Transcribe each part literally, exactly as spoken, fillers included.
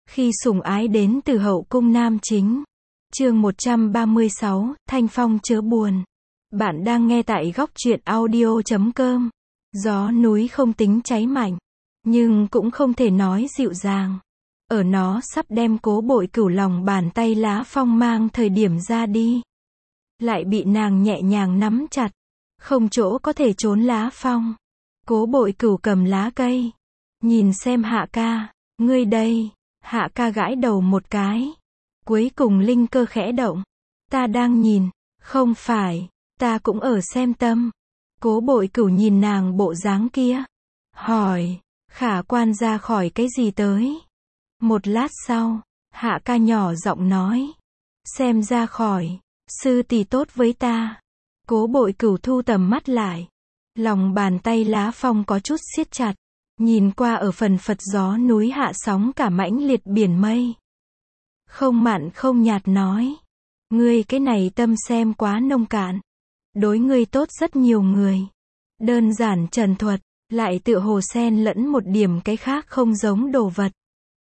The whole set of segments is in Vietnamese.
Khi sủng ái đến từ hậu cung nam chính. Chương một trăm ba mươi sáu, Thanh Phong chớ buồn. Bạn đang nghe tại góc truyện audio chấm com. Gió núi không tính cháy mạnh, nhưng cũng không thể nói dịu dàng. Ở nó sắp đem Cố Bội Cửu lòng bàn tay lá phong mang thời điểm ra đi, lại bị nàng nhẹ nhàng nắm chặt, không chỗ có thể trốn lá phong. Cố Bội Cửu cầm lá cây, nhìn xem Hạ ca, ngươi đây. Hạ ca gãi đầu một cái. Cuối cùng linh cơ khẽ động. Ta đang nhìn, không phải, ta cũng ở xem tâm. Cố Bội Cửu nhìn nàng bộ dáng kia, hỏi, khả quan ra khỏi cái gì tới? Một lát sau, Hạ ca nhỏ giọng nói, xem ra khỏi, sư tỷ tốt với ta. Cố Bội Cửu thu tầm mắt lại, lòng bàn tay lá phong có chút siết chặt, nhìn qua ở phần phật gió núi hạ sóng cả mãnh liệt biển mây. Không mặn không nhạt nói, ngươi cái này tâm xem quá nông cạn. Đối ngươi tốt rất nhiều người. Đơn giản trần thuật, lại tựa hồ xen lẫn một điểm cái khác không giống đồ vật.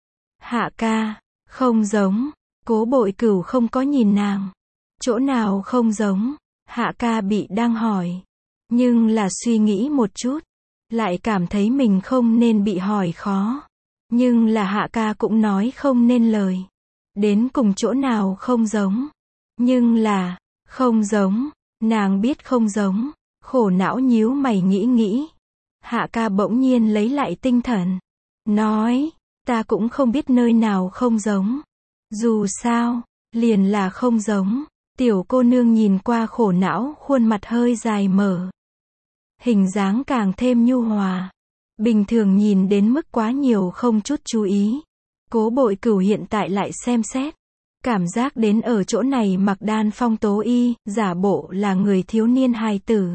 Hạ ca, không giống. Cố Bội Cửu không có nhìn nàng. Chỗ nào không giống? Hạ ca bị đang hỏi. Nhưng là suy nghĩ một chút, lại cảm thấy mình không nên bị hỏi khó. Nhưng là Hạ ca cũng nói không nên lời. Đến cùng chỗ nào không giống? Nhưng là, không giống. Nàng biết không giống. Khổ não nhíu mày nghĩ nghĩ. Hạ ca bỗng nhiên lấy lại tinh thần. Nói, ta cũng không biết nơi nào không giống. Dù sao, liền là không giống. Tiểu cô nương nhìn qua khổ não, khuôn mặt hơi dài mở. Hình dáng càng thêm nhu hòa. Bình thường nhìn đến mức quá nhiều không chút chú ý. Cố Bội Cửu hiện tại lại xem xét. Cảm giác đến ở chỗ này mặc đan phong tố y, giả bộ là người thiếu niên hài tử.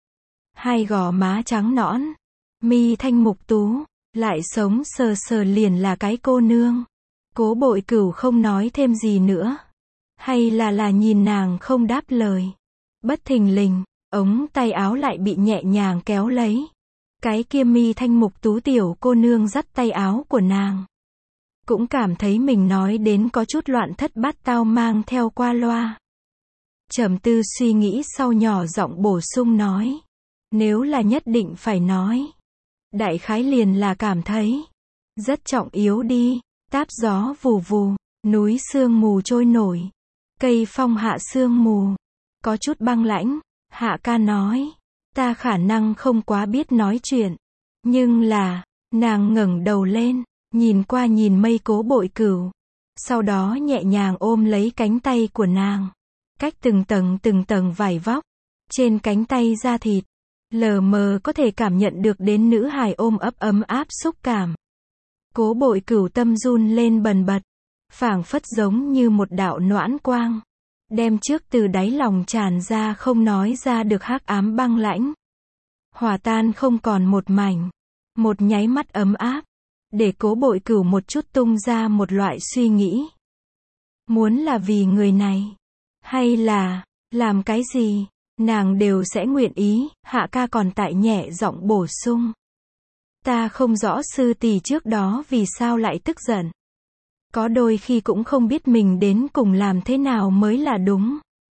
Hai gò má trắng nõn, mi thanh mục tú, lại sống sờ sờ liền là cái cô nương. Cố Bội Cửu không nói thêm gì nữa. Hay là là nhìn nàng không đáp lời. Bất thình lình, ống tay áo lại bị nhẹ nhàng kéo lấy. Cái kia mi thanh mục tú tiểu cô nương dắt tay áo của nàng. Cũng cảm thấy mình nói đến có chút loạn thất bát tao mang theo qua loa. Trầm tư suy nghĩ sau nhỏ giọng bổ sung nói. Nếu là nhất định phải nói, đại khái liền là cảm thấy rất trọng yếu đi. Táp gió vù vù, núi sương mù trôi nổi, cây phong hạ sương mù, có chút băng lãnh. Hạ ca nói, ta khả năng không quá biết nói chuyện, nhưng là, nàng ngẩng đầu lên, nhìn qua nhìn mây Cố Bội Cửu, sau đó nhẹ nhàng ôm lấy cánh tay của nàng, cách từng tầng từng tầng vải vóc, trên cánh tay da thịt, lờ mờ có thể cảm nhận được đến nữ hài ôm ấp ấm áp xúc cảm. Cố Bội Cửu tâm run lên bần bật, phảng phất giống như một đạo noãn quang, đem trước từ đáy lòng tràn ra không nói ra được hắc ám băng lãnh, hòa tan không còn một mảnh. Một nháy mắt ấm áp, để Cố Bội Cửu một chút tung ra một loại suy nghĩ. Muốn là vì người này, hay là, làm cái gì, nàng đều sẽ nguyện ý. Hạ ca còn tại nhẹ giọng bổ sung. Ta không rõ sư tỷ trước đó vì sao lại tức giận. Có đôi khi cũng không biết mình đến cùng làm thế nào mới là đúng.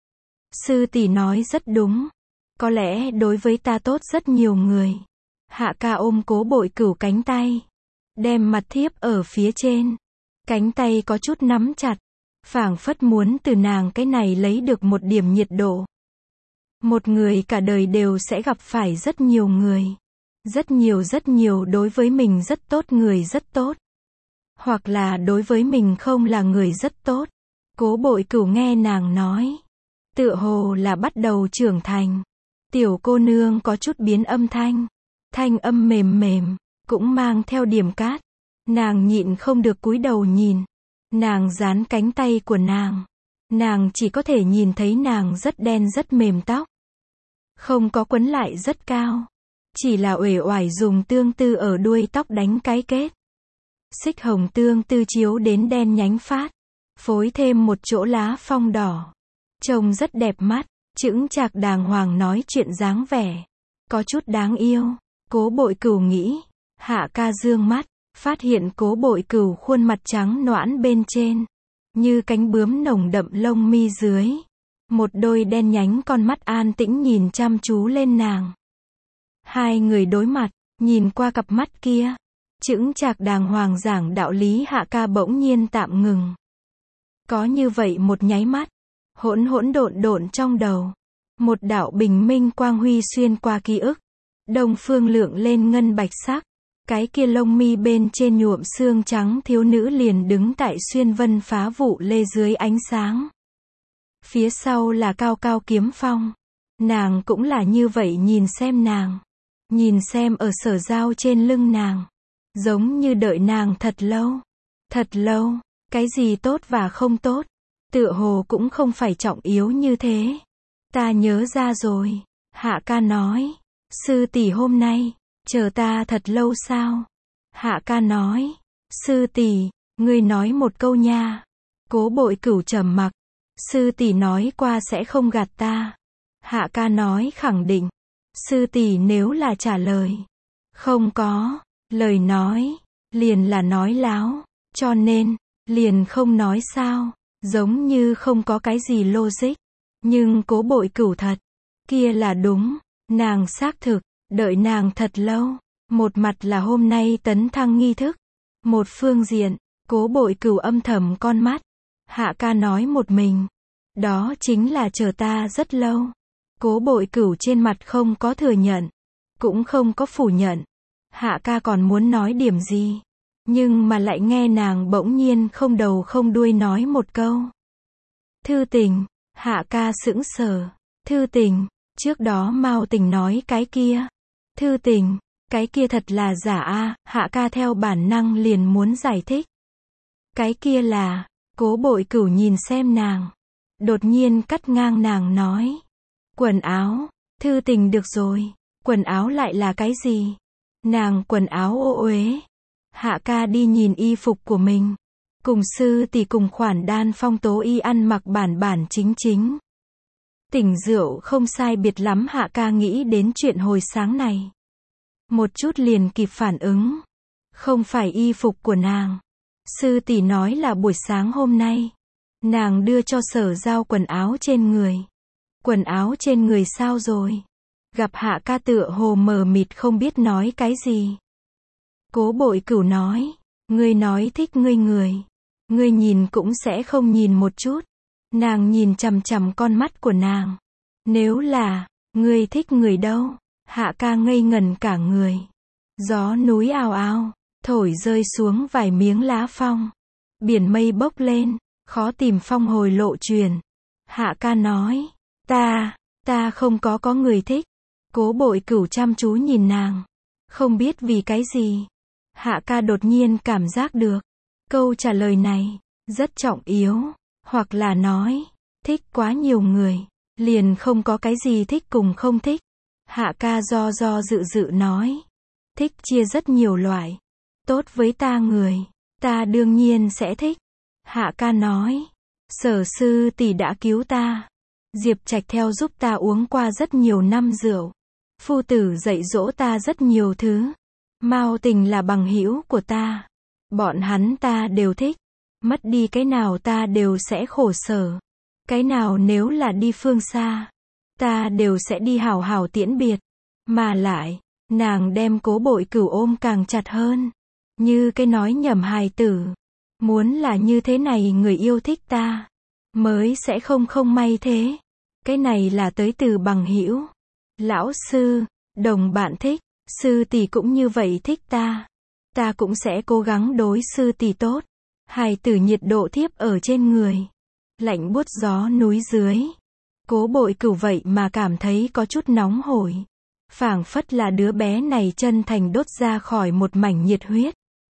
Sư tỷ nói rất đúng. Có lẽ đối với ta tốt rất nhiều người. Hạ ca ôm Cố Bội Cửu cánh tay, đem mặt thiếp ở phía trên. Cánh tay có chút nắm chặt, phảng phất muốn từ nàng cái này lấy được một điểm nhiệt độ. Một người cả đời đều sẽ gặp phải rất nhiều người. Rất nhiều rất nhiều đối với mình rất tốt người rất tốt. Hoặc là đối với mình không là người rất tốt. Cố Bội Cửu nghe nàng nói, tựa hồ là bắt đầu trưởng thành. Tiểu cô nương có chút biến âm thanh. Thanh âm mềm mềm, cũng mang theo điểm cát. Nàng nhịn không được cúi đầu nhìn. Nàng dán cánh tay của nàng. Nàng chỉ có thể nhìn thấy nàng rất đen rất mềm tóc. Không có quấn lại rất cao. Chỉ là uể oải dùng tương tư ở đuôi tóc đánh cái kết. Xích hồng tương tư chiếu đến đen nhánh phát. Phối thêm một chỗ lá phong đỏ. Trông rất đẹp mắt, chững chạc đàng hoàng nói chuyện dáng vẻ. Có chút đáng yêu. Cố Bội Cửu nghĩ. Hạ ca dương mắt, phát hiện Cố Bội Cửu khuôn mặt trắng nõn bên trên, như cánh bướm nồng đậm lông mi dưới. Một đôi đen nhánh con mắt an tĩnh nhìn chăm chú lên nàng. Hai người đối mặt, nhìn qua cặp mắt kia, chững chạc đàng hoàng giảng đạo lý Hạ ca bỗng nhiên tạm ngừng. Có như vậy một nháy mắt, hỗn hỗn độn độn trong đầu, một đạo bình minh quang huy xuyên qua ký ức, đông phương lượng lên ngân bạch sắc, cái kia lông mi bên trên nhuộm xương trắng thiếu nữ liền đứng tại xuyên vân phá vụ lê dưới ánh sáng. Phía sau là cao cao kiếm phong, nàng cũng là như vậy nhìn xem nàng, nhìn xem ở sở giao trên lưng nàng, giống như đợi nàng thật lâu, thật lâu, cái gì tốt và không tốt, tựa hồ cũng không phải trọng yếu như thế. Ta nhớ ra rồi, Hạ ca nói, sư tỷ hôm nay, chờ ta thật lâu sao? Hạ ca nói, sư tỷ, ngươi nói một câu nha. Cố Bội Cửu trầm mặc, sư tỷ nói qua sẽ không gạt ta. Hạ ca nói khẳng định, sư tỷ nếu là trả lời, không có, lời nói, liền là nói láo, cho nên, liền không nói sao, giống như không có cái gì logic. Nhưng Cố Bội Cửu thật, kia là đúng, nàng xác thực, đợi nàng thật lâu. Một mặt là hôm nay tấn thăng nghi thức, một phương diện, Cố Bội Cửu âm thầm con mắt. Hạ ca nói một mình, đó chính là chờ ta rất lâu. Cố Bội Cửu trên mặt không có thừa nhận, cũng không có phủ nhận. Hạ ca còn muốn nói điểm gì, nhưng mà lại nghe nàng bỗng nhiên không đầu không đuôi nói một câu. Thư tình, Hạ ca sững sờ. Thư tình, trước đó Mao Tình nói cái kia. Thư tình, cái kia thật là giả a. Hạ ca theo bản năng liền muốn giải thích. Cái kia là, Cố Bội Cửu nhìn xem nàng, đột nhiên cắt ngang nàng nói. Quần áo, thư tình được rồi, quần áo lại là cái gì? Nàng quần áo ô uế. Hạ ca đi nhìn y phục của mình, cùng sư tỷ cùng khoản đan phong tố y ăn mặc bản bản chính chính. Tỉnh rượu không sai biệt lắm. Hạ ca nghĩ đến chuyện hồi sáng này, một chút liền kịp phản ứng. Không phải y phục của nàng. Sư tỷ nói là buổi sáng hôm nay, nàng đưa cho sở giao quần áo trên người. Quần áo trên người sao rồi? Gặp Hạ ca tựa hồ mờ mịt không biết nói cái gì. Cố Bội Cửu nói, ngươi nói thích ngươi người, ngươi nhìn cũng sẽ không nhìn một chút. Nàng nhìn chằm chằm con mắt của nàng. Nếu là, ngươi thích người đâu? Hạ ca ngây ngần cả người. Gió núi ào ào, thổi rơi xuống vài miếng lá phong. Biển mây bốc lên, khó tìm phong hồi lộ truyền. Hạ ca nói, ta, ta không có có người thích. Cố Bội Cửu chăm chú nhìn nàng, không biết vì cái gì. Hạ ca đột nhiên cảm giác được, câu trả lời này, rất trọng yếu. Hoặc là nói, thích quá nhiều người, liền không có cái gì thích cùng không thích. Hạ ca do do dự dự nói, thích chia rất nhiều loại. Tốt với ta người, ta đương nhiên sẽ thích. Hạ ca nói, sở sư tỷ đã cứu ta. Diệp Trạch theo giúp ta uống qua rất nhiều năm rượu. Phu tử dạy dỗ ta rất nhiều thứ. Mao Tình là bằng hữu của ta. Bọn hắn ta đều thích. Mất đi cái nào ta đều sẽ khổ sở. Cái nào nếu là đi phương xa, ta đều sẽ đi hào hào tiễn biệt. Mà lại, nàng đem Cố Bội Cửu ôm càng chặt hơn. Như cái nói nhầm hài tử. Muốn là như thế này người yêu thích ta, mới sẽ không không may thế. Cái này là tới từ bằng hữu. Lão sư, đồng bạn thích, sư tỷ cũng như vậy thích ta. Ta cũng sẽ cố gắng đối sư tỷ tốt. Hài tử nhiệt độ thiếp ở trên người. Lạnh buốt gió núi dưới. Cố Bội Cửu vậy mà cảm thấy có chút nóng hổi. Phảng phất là đứa bé này chân thành đốt ra khỏi một mảnh nhiệt huyết.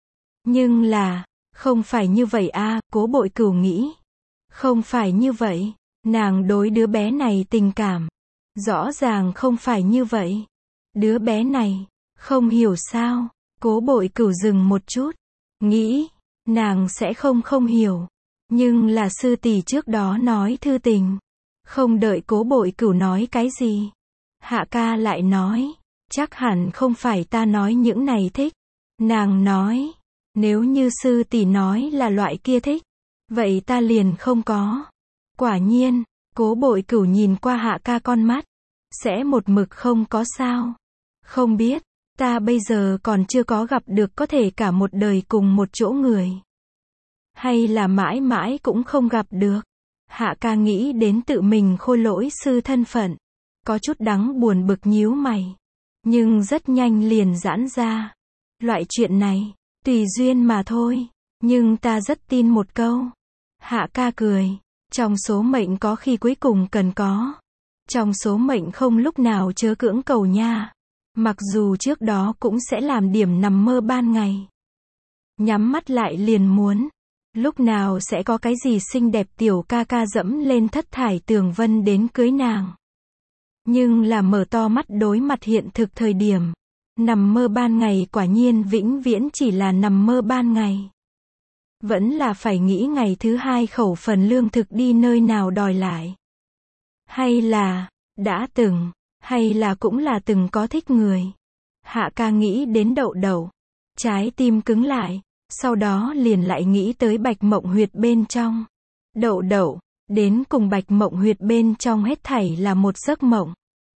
Nhưng là, không phải như vậy a. Cố Bội Cửu nghĩ. Không phải như vậy. Nàng đối đứa bé này tình cảm. Rõ ràng không phải như vậy. Đứa bé này, không hiểu sao. Cố Bội Cửu dừng một chút. Nghĩ, nàng sẽ không không hiểu. Nhưng là sư tỷ trước đó nói thư tình. Không đợi Cố Bội Cửu nói cái gì. Hạ ca lại nói, chắc hẳn không phải ta nói những này thích. Nàng nói, Nếu như sư tỷ nói là loại kia thích, vậy ta liền không có. Quả nhiên, Cố Bội Cửu nhìn qua Hạ ca con mắt, sẽ một mực không có sao. Không biết, ta bây giờ còn chưa có gặp được có thể cả một đời cùng một chỗ người. Hay là mãi mãi cũng không gặp được. Hạ ca nghĩ đến tự mình khôi lỗi sư thân phận. Có chút đắng buồn bực nhíu mày. Nhưng rất nhanh liền giãn ra. Loại chuyện này, tùy duyên mà thôi. Nhưng ta rất tin một câu. Hạ ca cười. Trong số mệnh có khi cuối cùng cần có. Trong số mệnh không lúc nào chớ cưỡng cầu nha. Mặc dù trước đó cũng sẽ làm điểm nằm mơ ban ngày. Nhắm mắt lại liền muốn. Lúc nào sẽ có cái gì xinh đẹp tiểu ca ca dẫm lên thất thải tường vân đến cưới nàng. Nhưng là mở to mắt đối mặt hiện thực thời điểm. Nằm mơ ban ngày quả nhiên vĩnh viễn chỉ là nằm mơ ban ngày. Vẫn là phải nghĩ ngày thứ hai khẩu phần lương thực đi nơi nào đòi lại. Hay là, đã từng, hay là cũng là từng có thích người. Hạ ca nghĩ đến Đậu Đậu. Trái tim cứng lại. Sau đó liền lại nghĩ tới Bạch Mộng Huyệt bên trong. Đậu Đậu, đến cùng Bạch Mộng Huyệt bên trong hết thảy là một giấc mộng.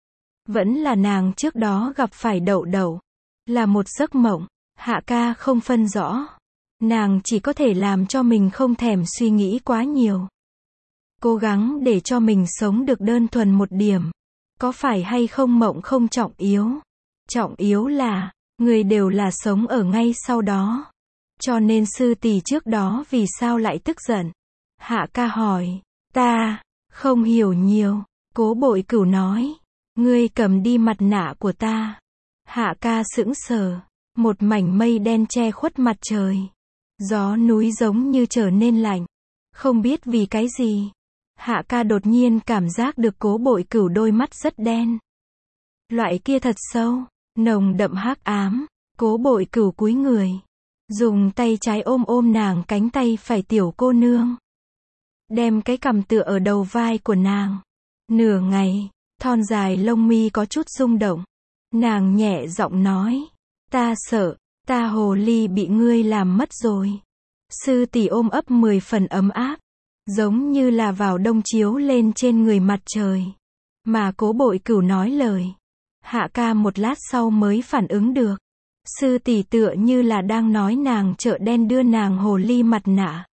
Vẫn là nàng trước đó gặp phải Đậu Đậu. Là một giấc mộng. Hạ ca không phân rõ. Nàng chỉ có thể làm cho mình không thèm suy nghĩ quá nhiều. Cố gắng để cho mình sống được đơn thuần một điểm. Có phải hay không mộng không trọng yếu. Trọng yếu là, người đều là sống ở ngay sau đó. Cho nên sư tỷ trước đó vì sao lại tức giận? Hạ ca hỏi. Ta, không hiểu nhiều. Cố Bội Cửu nói. Ngươi cầm đi mặt nạ của ta. Hạ ca sững sờ. Một mảnh mây đen che khuất mặt trời. Gió núi giống như trở nên lạnh. Không biết vì cái gì. Hạ ca đột nhiên cảm giác được Cố Bội Cửu đôi mắt rất đen. Loại kia thật sâu, nồng đậm hắc ám. Cố Bội Cửu cúi người. Dùng tay trái ôm ôm nàng cánh tay phải tiểu cô nương. Đem cái cằm tựa ở đầu vai của nàng. Nửa ngày, thon dài lông mi có chút rung động. Nàng nhẹ giọng nói. Ta sợ, ta hồ ly bị ngươi làm mất rồi. Sư tỷ ôm ấp mười phần ấm áp. Giống như là vào đông chiếu lên trên người mặt trời. Mà Cố Bội Cửu nói lời. Hạ ca một lát sau mới phản ứng được. Sư tỷ tựa như là đang nói nàng chợ đen đưa nàng hồ ly mặt nạ.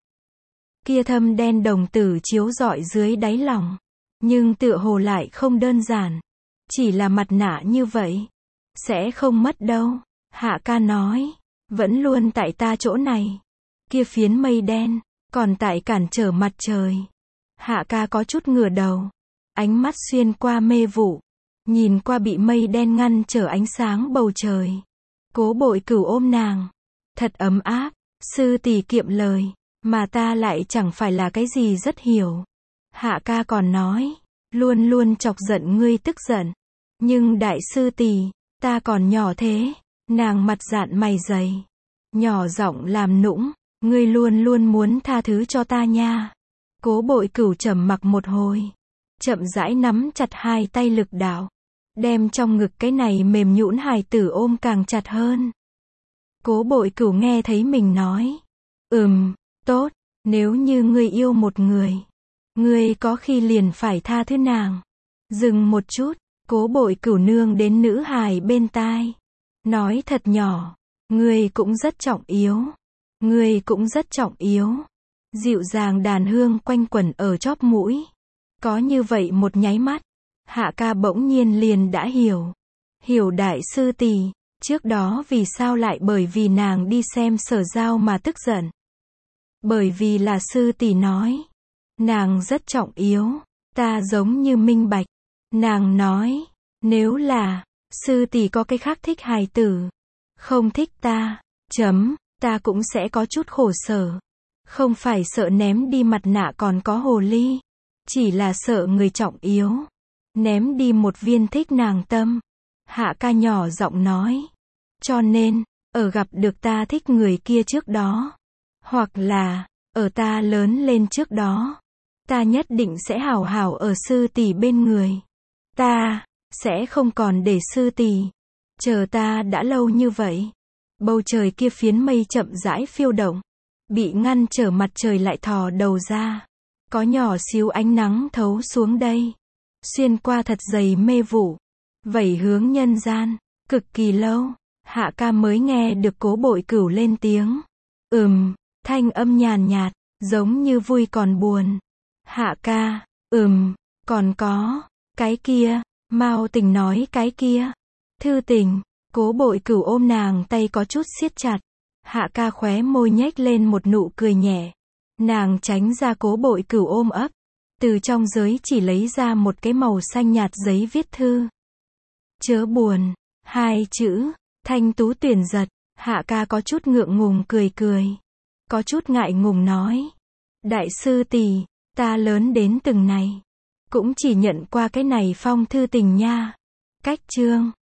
Kia thâm đen đồng tử chiếu rọi dưới đáy lòng. Nhưng tựa hồ lại không đơn giản. Chỉ là mặt nạ như vậy. Sẽ không mất đâu. Hạ ca nói. Vẫn luôn tại ta chỗ này. Kia phiến mây đen. Còn tại cản trở mặt trời. Hạ ca có chút ngửa đầu. Ánh mắt xuyên qua mê vụ. Nhìn qua bị mây đen ngăn trở ánh sáng bầu trời. Cố Bội Cửu ôm nàng. Thật ấm áp. Sư tỷ kiệm lời. Mà ta lại chẳng phải là cái gì rất hiểu. Hạ ca còn nói. Luôn luôn chọc giận ngươi tức giận. Nhưng đại sư tỷ, ta còn nhỏ thế. Nàng mặt dạn mày dày. Nhỏ giọng làm nũng. Ngươi luôn luôn muốn tha thứ cho ta nha. Cố Bội Cửu trầm mặc một hồi. Chậm rãi nắm chặt hai tay lực đạo. Đem trong ngực cái này mềm nhũn hài tử ôm càng chặt hơn. Cố Bội Cửu nghe thấy mình nói. Ừm, tốt, nếu như ngươi yêu một người. Ngươi có khi liền phải tha thứ nàng. Dừng một chút, Cố Bội Cửu nương đến nữ hài bên tai. Nói thật nhỏ, ngươi cũng rất trọng yếu. Ngươi cũng rất trọng yếu. Dịu dàng đàn hương quanh quẩn ở chóp mũi. Có như vậy một nháy mắt. Hạ ca bỗng nhiên liền đã hiểu. Hiểu đại sư tỷ, trước đó vì sao lại bởi vì nàng đi xem Sở Giao mà tức giận. Bởi vì là sư tỷ nói. Nàng rất trọng yếu. Ta giống như minh bạch. Nàng nói. Nếu là, sư tỷ có cái khác thích hài tử. Không thích ta. Chấm. Ta cũng sẽ có chút khổ sở. Không phải sợ ném đi mặt nạ còn có hồ ly. Chỉ là sợ người trọng yếu. Ném đi một viên thích nàng tâm. Hạ ca nhỏ giọng nói. Cho nên, ở gặp được ta thích người kia trước đó. Hoặc là, ở ta lớn lên trước đó. Ta nhất định sẽ hảo hảo ở sư tỷ bên người. Ta, sẽ không còn để sư tỷ chờ ta đã lâu như vậy. Bầu trời kia phiến mây chậm rãi phiêu động. Bị ngăn trở mặt trời lại thò đầu ra. Có nhỏ xíu ánh nắng thấu xuống đây. Xuyên qua thật dày mê vụ. Vẩy hướng nhân gian. Cực kỳ lâu. Hạ ca mới nghe được Cố Bội Cửu lên tiếng. Ừm, thanh âm nhàn nhạt, giống như vui còn buồn. Hạ ca, ừm, còn có, cái kia, Mao Tình nói cái kia. Thư Tình, Cố Bội Cửu ôm nàng tay có chút siết chặt. Hạ ca khóe môi nhếch lên một nụ cười nhẹ. Nàng tránh ra Cố Bội Cửu ôm ấp. Từ trong giới chỉ lấy ra một cái màu xanh nhạt giấy viết thư. Chớ buồn, hai chữ, thanh tú tuyển giật. Hạ ca có chút ngượng ngùng cười cười. Có chút ngại ngùng nói. Đại sư tỷ, ta lớn đến từng này. Cũng chỉ nhận qua cái này phong thư tình nha. Cách chương.